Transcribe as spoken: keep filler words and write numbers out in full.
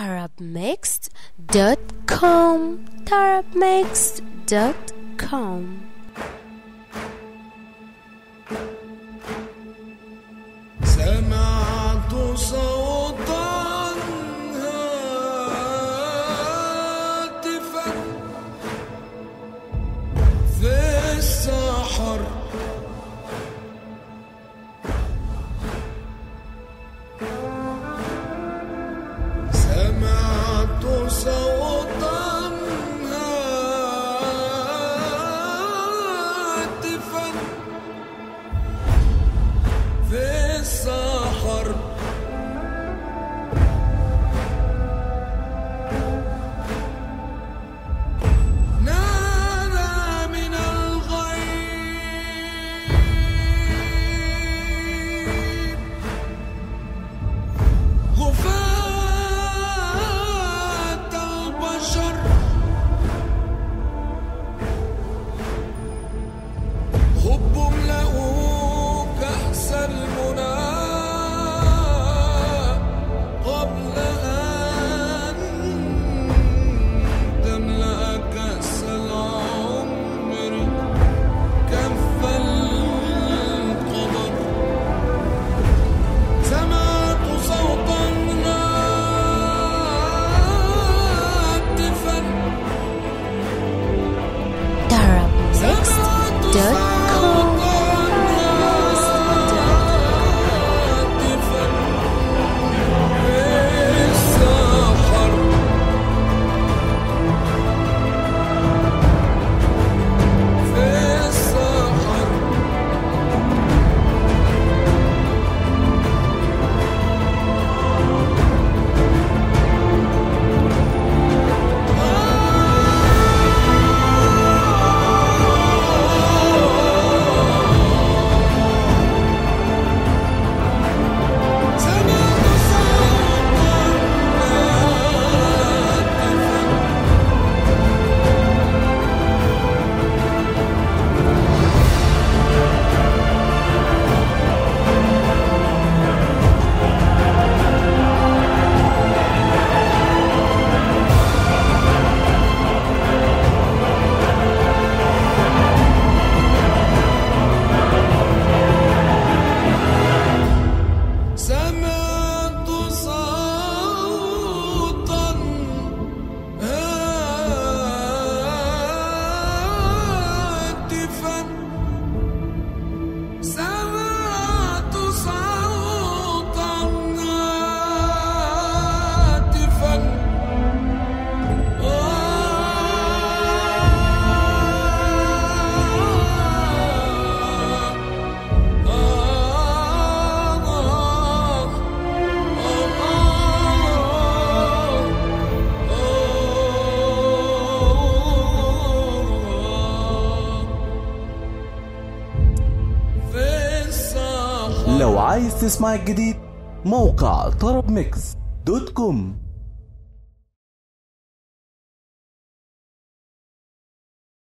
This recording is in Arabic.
tarab mixed dot com tarab mixed dot com. سمعت صوتا هاتفا في السحر، سمعت صوتا هاتفا في السحر، نادى من الغيب غفاة البشر، هب املأوا كأس المنى قبل أن تملأ كأس العمر كف القدر. سمعت صوتا هاتفا، tarab mixed سمعت dot com. هاتفا في السحر، في السحر، سمعت صوتا هاتفا سمعت صوتا هاتفا، سمعت صوتا هاتفا، في السحر. لو عايز تسمع الجديد، موقع طرب ميكس دوت كوم.